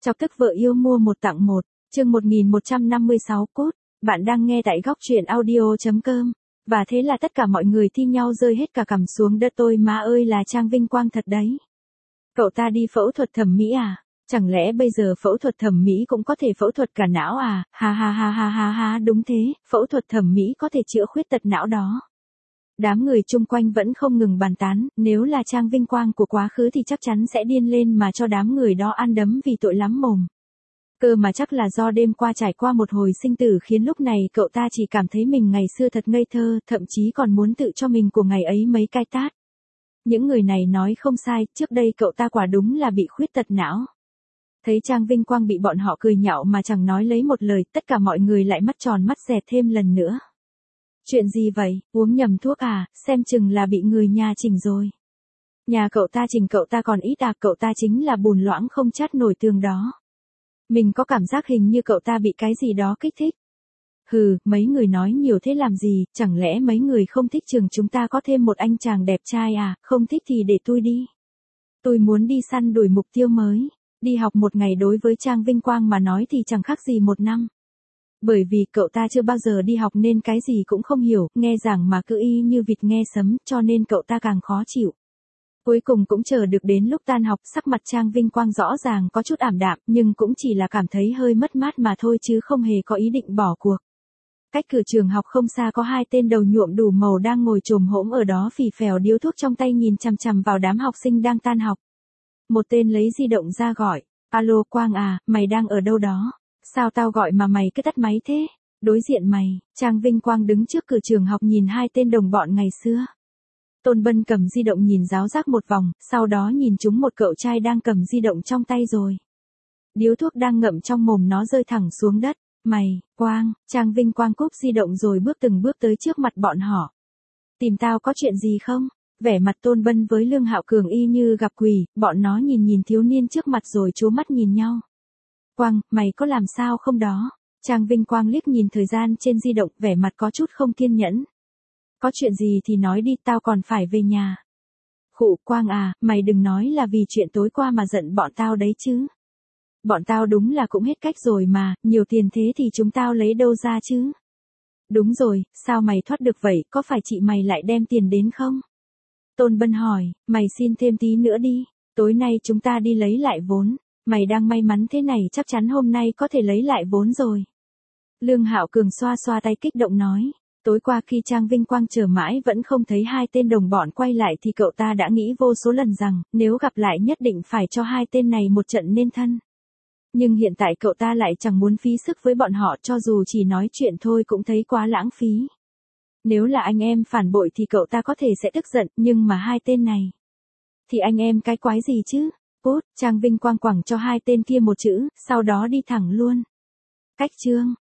Chọc tức vợ yêu mua một tặng một, chương 1156 cốt, bạn đang nghe tại góc truyện audio.com. Và thế là tất cả mọi người thi nhau rơi hết cả cằm xuống đất. Tôi má ơi là Trang Vinh Quang thật đấy. Cậu ta đi phẫu thuật thẩm mỹ à? Chẳng lẽ bây giờ phẫu thuật thẩm mỹ cũng có thể phẫu thuật cả não à? Ha ha ha ha ha ha, đúng thế, phẫu thuật thẩm mỹ có thể chữa khuyết tật não đó. Đám người chung quanh vẫn không ngừng bàn tán, nếu là Trang Vinh Quang của quá khứ thì chắc chắn sẽ điên lên mà cho đám người đó ăn đấm vì tội lắm mồm. Cơ mà chắc là do đêm qua trải qua một hồi sinh tử khiến lúc này cậu ta chỉ cảm thấy mình ngày xưa thật ngây thơ, thậm chí còn muốn tự cho mình của ngày ấy mấy cái tát. Những người này nói không sai, trước đây cậu ta quả đúng là bị khuyết tật não. Thấy Trang Vinh Quang bị bọn họ cười nhạo mà chẳng nói lấy một lời, tất cả mọi người lại mắt tròn mắt dẹt thêm lần nữa. Chuyện gì vậy, uống nhầm thuốc à, xem chừng là bị người nhà chỉnh rồi. Nhà cậu ta chỉnh cậu ta còn ít à, cậu ta chính là bùn loãng không chát nổi tường đó. Mình có cảm giác hình như cậu ta bị cái gì đó kích thích. Hừ, mấy người nói nhiều thế làm gì, chẳng lẽ mấy người không thích trường chúng ta có thêm một anh chàng đẹp trai à, không thích thì để tôi đi. Tôi muốn đi săn đuổi mục tiêu mới, đi học một ngày đối với Trang Vinh Quang mà nói thì chẳng khác gì một năm. Bởi vì cậu ta chưa bao giờ đi học nên cái gì cũng không hiểu, nghe giảng mà cứ y như vịt nghe sấm, cho nên cậu ta càng khó chịu. Cuối cùng cũng chờ được đến lúc tan học, sắc mặt Trang Vinh Quang rõ ràng có chút ảm đạm, nhưng cũng chỉ là cảm thấy hơi mất mát mà thôi chứ không hề có ý định bỏ cuộc. Cách cửa trường học không xa có hai tên đầu nhuộm đủ màu đang ngồi chồm hổm ở đó phì phèo điếu thuốc trong tay nhìn chằm chằm vào đám học sinh đang tan học. Một tên lấy di động ra gọi, alo Quang à, mày đang ở đâu đó? Sao tao gọi mà mày cứ tắt máy thế? Đối diện mày, Trang Vinh Quang đứng trước cửa trường học nhìn hai tên đồng bọn ngày xưa. Tôn Bân cầm di động nhìn ráo rác một vòng, sau đó nhìn chúng một cậu trai đang cầm di động trong tay rồi. Điếu thuốc đang ngậm trong mồm nó rơi thẳng xuống đất. Mày, Quang, Trang Vinh Quang cúp di động rồi bước từng bước tới trước mặt bọn họ. Tìm tao có chuyện gì không? Vẻ mặt Tôn Bân với Lương Hạo Cường y như gặp quỷ, bọn nó nhìn thiếu niên trước mặt rồi trố mắt nhìn nhau. Quang, mày có làm sao không đó? Trang Vinh Quang liếc nhìn thời gian trên di động, vẻ mặt có chút không kiên nhẫn. Có chuyện gì thì nói đi, tao còn phải về nhà. Khụ, Quang à, mày đừng nói là vì chuyện tối qua mà giận bọn tao đấy chứ. Bọn tao đúng là cũng hết cách rồi mà, nhiều tiền thế thì chúng tao lấy đâu ra chứ. Đúng rồi, sao mày thoát được vậy, có phải chị mày lại đem tiền đến không? Tôn Bân hỏi, mày xin thêm tí nữa đi, tối nay chúng ta đi lấy lại vốn. Mày đang may mắn thế này chắc chắn hôm nay có thể lấy lại vốn rồi. Lương Hạo Cường xoa xoa tay kích động nói. Tối qua khi Trang Vinh Quang chờ mãi vẫn không thấy hai tên đồng bọn quay lại thì cậu ta đã nghĩ vô số lần rằng nếu gặp lại nhất định phải cho hai tên này một trận nên thân. Nhưng hiện tại cậu ta lại chẳng muốn phí sức với bọn họ, cho dù chỉ nói chuyện thôi cũng thấy quá lãng phí. Nếu là anh em phản bội thì cậu ta có thể sẽ tức giận, nhưng mà hai tên này thì anh em cái quái gì chứ? Cút, Trang Vinh Quang quẳng cho hai tên kia một chữ, sau đó đi thẳng luôn. Cách chương